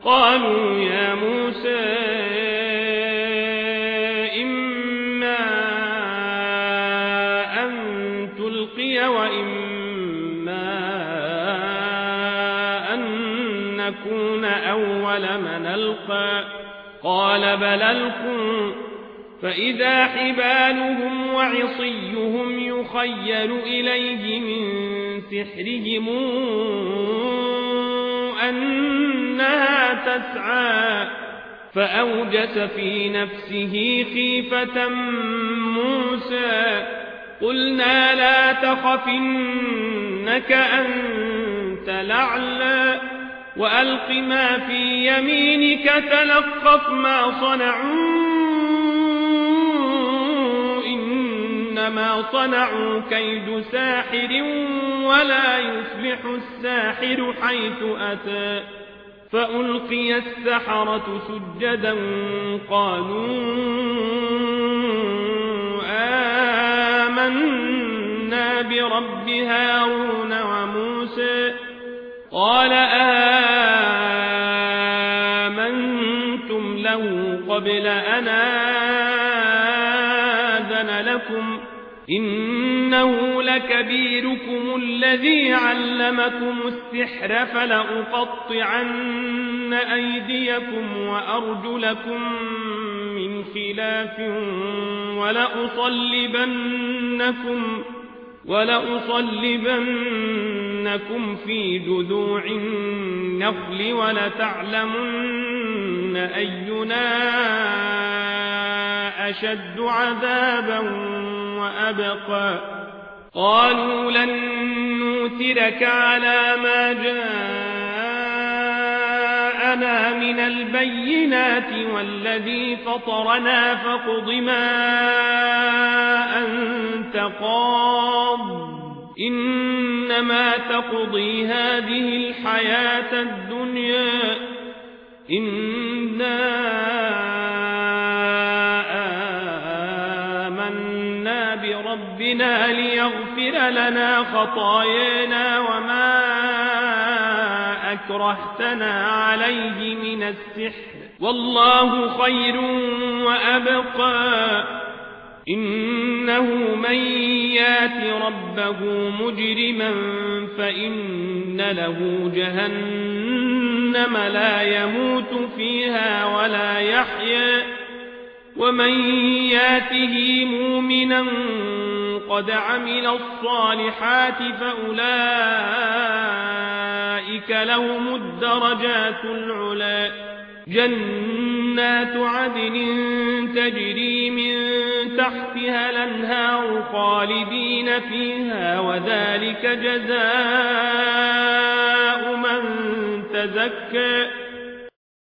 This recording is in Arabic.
قالوا يا موسى إما أن تلقي وإما أن نكون أول من ألقى قال بل ألقوا فإذا حبالهم وعصيهم يخيل إليه من سحرهم أنها تسعى فأوجس في نفسه خيفة موسى قلنا لا تخف إنك أنت الأعلى وألق ما في يمينك تلقف ما صنعوا إنما صنعوا كيد ساحر ولا يفلح الساحر حيث أتى فألقي السحرة سجدا قالوا آمنا برب هارون وموسى قال آمنتم له قبل أن آذن لكم إنه لكبيركم الذي علمكم السحر فلأقطعن أيديكم وأرجلكم من خلاف ولأصلبنكم في جذوع النخل ولتعلمن أينا أشد عذابا وأبقى قالوا لن نؤثرك على ما جاءنا من البينات والذي فطرنا فاقض ما أنت قاض إنما تقضي هذه الحياة الدنيا إنا آمنا بربنا ليغفر لنا خطايانا وما أكرهتنا عليه من السحر والله خير وأبقى إنه من يات ربه مجرما فإن له جهنم لا يموت فيها ولا يحيا ومن ياته مؤمنا قد عمل الصالحات فأولئك لهم الدرجات العلى جنات عدن تجري من تحتها الأنهار خالدين فيها وذلك جزاء من تزكى